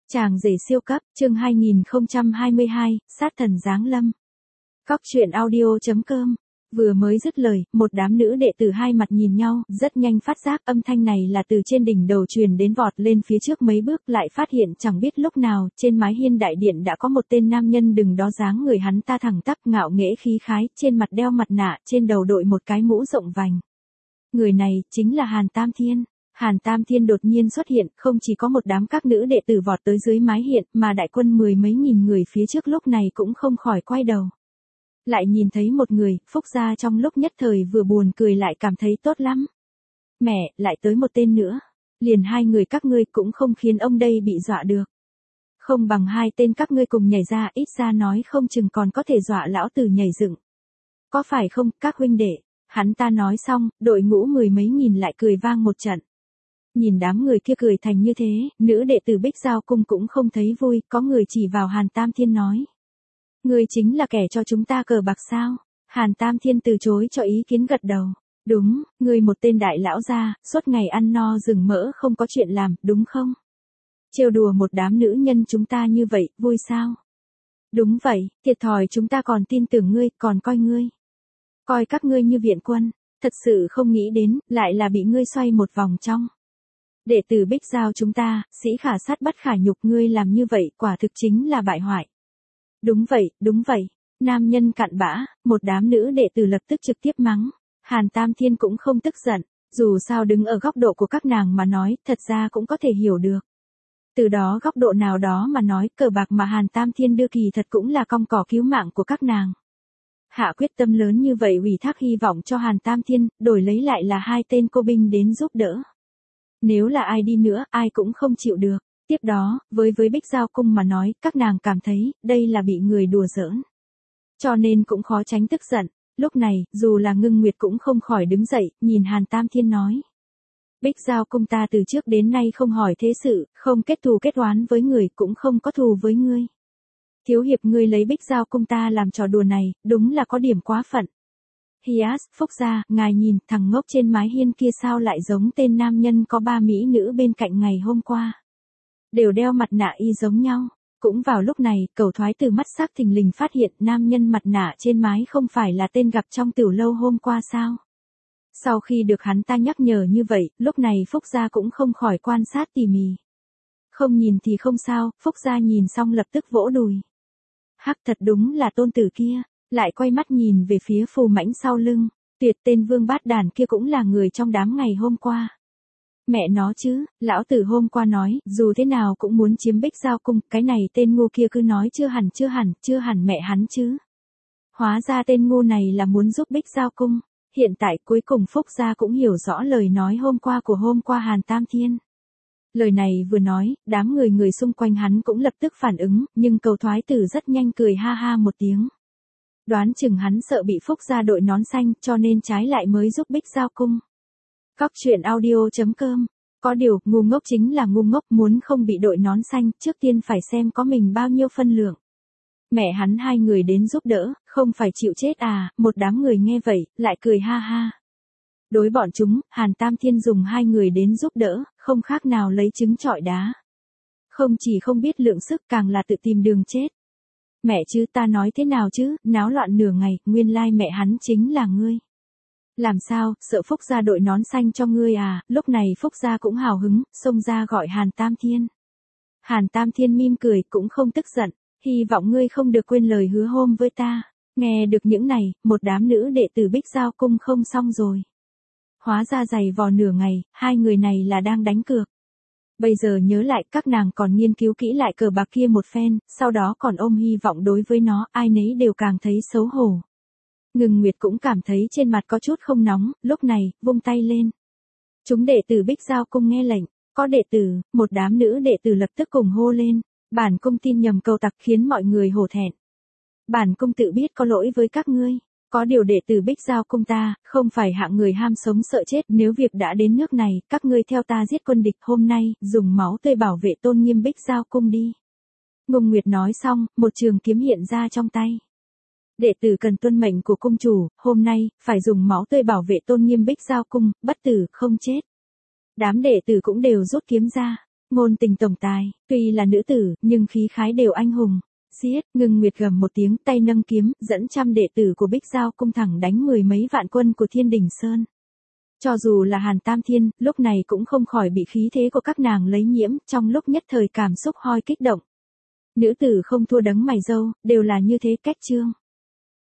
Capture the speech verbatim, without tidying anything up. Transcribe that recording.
Chàng rể siêu cấp, chương hai nghìn không trăm hai mươi hai, sát thần giáng lâm. Cóc truyện audio chấm com. Vừa mới dứt lời, một đám nữ đệ tử hai mặt nhìn nhau, rất nhanh phát giác âm thanh này là từ trên đỉnh đầu truyền đến, vọt lên phía trước mấy bước lại phát hiện chẳng biết lúc nào, trên mái hiên đại điện đã có một tên nam nhân, đừng đó dáng người hắn ta thẳng tắp ngạo nghễ khí khái, trên mặt đeo mặt nạ, trên đầu đội một cái mũ rộng vành. Người này, chính là Hàn Tam Thiên. Hàn Tam Thiên đột nhiên xuất hiện, không chỉ có một đám các nữ đệ tử vọt tới dưới mái hiên, mà đại quân mười mấy nghìn người phía trước lúc này cũng không khỏi quay đầu. Lại nhìn thấy một người, Phúc gia trong lúc nhất thời vừa buồn cười lại cảm thấy tốt lắm. Mẹ, lại tới một tên nữa. Liền hai người các ngươi cũng không khiến ông đây bị dọa được. Không bằng hai tên các ngươi cùng nhảy ra, ít ra nói không chừng còn có thể dọa lão tử nhảy dựng. Có phải không, các huynh đệ? Hắn ta nói xong, đội ngũ mười mấy nghìn lại cười vang một trận. Nhìn đám người kia cười thành như thế, nữ đệ tử Bích Giao Cung cũng không thấy vui, có người chỉ vào Hàn Tam Thiên nói. Ngươi chính là kẻ cho chúng ta cờ bạc sao? Hàn Tam Thiên từ chối cho ý kiến gật đầu. Đúng, ngươi một tên đại lão gia, suốt ngày ăn no rừng mỡ không có chuyện làm, đúng không? Trêu đùa một đám nữ nhân chúng ta như vậy, vui sao? Đúng vậy, thiệt thòi chúng ta còn tin tưởng ngươi, còn coi ngươi. Coi các ngươi như viện quân, thật sự không nghĩ đến, lại là bị ngươi xoay một vòng trong. Đệ tử Bích Giao chúng ta, sĩ khả sát bất khả nhục, ngươi làm như vậy, quả thực chính là bại hoại. Đúng vậy, đúng vậy. Nam nhân cặn bã, một đám nữ đệ tử lập tức trực tiếp mắng. Hàn Tam Thiên cũng không tức giận, dù sao đứng ở góc độ của các nàng mà nói, thật ra cũng có thể hiểu được. Từ đó góc độ nào đó mà nói, cờ bạc mà Hàn Tam Thiên đưa kỳ thật cũng là cong cỏ cứu mạng của các nàng. Hạ quyết tâm lớn như vậy ủy thác hy vọng cho Hàn Tam Thiên, đổi lấy lại là hai tên cô binh đến giúp đỡ. Nếu là ai đi nữa, ai cũng không chịu được. Tiếp đó, với với Bích Giao Cung mà nói, các nàng cảm thấy, đây là bị người đùa giỡn. Cho nên cũng khó tránh tức giận. Lúc này, dù là Ngưng Nguyệt cũng không khỏi đứng dậy, nhìn Hàn Tam Thiên nói. Bích Giao Cung ta từ trước đến nay không hỏi thế sự, không kết thù kết oán với người, cũng không có thù với ngươi. Thiếu hiệp ngươi lấy Bích Giao Cung ta làm trò đùa này, đúng là có điểm quá phận. Hias, Phúc gia, ngài nhìn, thằng ngốc trên mái hiên kia sao lại giống tên nam nhân có ba mỹ nữ bên cạnh ngày hôm qua. Đều đeo mặt nạ y giống nhau. Cũng vào lúc này, Cẩu Thoái từ mắt sắc thình lình phát hiện nam nhân mặt nạ trên mái không phải là tên gặp trong tiểu lâu hôm qua sao. Sau khi được hắn ta nhắc nhở như vậy, lúc này Phúc gia cũng không khỏi quan sát tỉ mỉ. Không nhìn thì không sao, Phúc gia nhìn xong lập tức vỗ đùi. Hắc, thật đúng là tôn tử kia, lại quay mắt nhìn về phía Phù Mãnh sau lưng, tuyệt tên vương bát đàn kia cũng là người trong đám ngày hôm qua. Mẹ nó chứ, lão tử hôm qua nói, dù thế nào cũng muốn chiếm Bích Giao Cung, cái này tên ngu kia cứ nói chưa hẳn chưa hẳn, chưa hẳn mẹ hắn chứ. Hóa ra tên ngu này là muốn giúp Bích Giao Cung, hiện tại cuối cùng Phúc gia cũng hiểu rõ lời nói hôm qua của hôm qua Hàn Tam Thiên. Lời này vừa nói, đám người người xung quanh hắn cũng lập tức phản ứng, nhưng Cẩu Thoái tử rất nhanh cười ha ha một tiếng. Đoán chừng hắn sợ bị Phúc gia đội nón xanh, cho nên trái lại mới giúp Bích Giao Cung. Cóc truyện audio chấm com. Có điều, ngu ngốc chính là ngu ngốc, muốn không bị đội nón xanh, trước tiên phải xem có mình bao nhiêu phân lượng. Mẹ hắn hai người đến giúp đỡ, không phải chịu chết à, một đám người nghe vậy, lại cười ha ha. Đối bọn chúng, Hàn Tam Thiên dùng hai người đến giúp đỡ, không khác nào lấy trứng trọi đá. Không chỉ không biết lượng sức, càng là tự tìm đường chết. Mẹ chứ, ta nói thế nào chứ, náo loạn nửa ngày, nguyên lai mẹ hắn chính là ngươi. Làm sao, sợ Phúc gia đội nón xanh cho ngươi à, lúc này Phúc gia cũng hào hứng, xông ra gọi Hàn Tam Thiên. Hàn Tam Thiên mỉm cười, cũng không tức giận, hy vọng ngươi không được quên lời hứa hôm với ta. Nghe được những này, một đám nữ đệ tử Bích Giao Cung không xong rồi. Hóa ra giày vò nửa ngày, hai người này là đang đánh cược. Bây giờ nhớ lại, các nàng còn nghiên cứu kỹ lại cờ bạc kia một phen, sau đó còn ôm hy vọng đối với nó, ai nấy đều càng thấy xấu hổ. Ngưng Nguyệt cũng cảm thấy trên mặt có chút không nóng, lúc này, vung tay lên. Chúng đệ tử Bích Giao Cung nghe lệnh, có đệ tử, một đám nữ đệ tử lập tức cùng hô lên, bản cung tin nhầm cầu tặc khiến mọi người hổ thẹn. Bản cung tự biết có lỗi với các ngươi, có điều đệ tử Bích Giao Cung ta, không phải hạng người ham sống sợ chết, nếu việc đã đến nước này, các ngươi theo ta giết quân địch hôm nay, dùng máu tươi bảo vệ tôn nghiêm Bích Giao Cung đi. Ngưng Nguyệt nói xong, một trường kiếm hiện ra trong tay. Đệ tử cần tuân mệnh của cung chủ, hôm nay, phải dùng máu tươi bảo vệ tôn nghiêm Bích Giao Cung, bất tử, không chết. Đám đệ tử cũng đều rút kiếm ra. Ngôn tình tổng tài, tuy là nữ tử, nhưng khí khái đều anh hùng. Giết, Ngưng Nguyệt gầm một tiếng, tay nâng kiếm, dẫn trăm đệ tử của Bích Giao cung thẳng đánh mười mấy vạn quân của Thiên Đình Sơn. Cho dù là Hàn Tam Thiên, lúc này cũng không khỏi bị khí thế của các nàng lấy nhiễm, trong lúc nhất thời cảm xúc hoi kích động. Nữ tử không thua đấng mày râu, đều là như thế cách chương.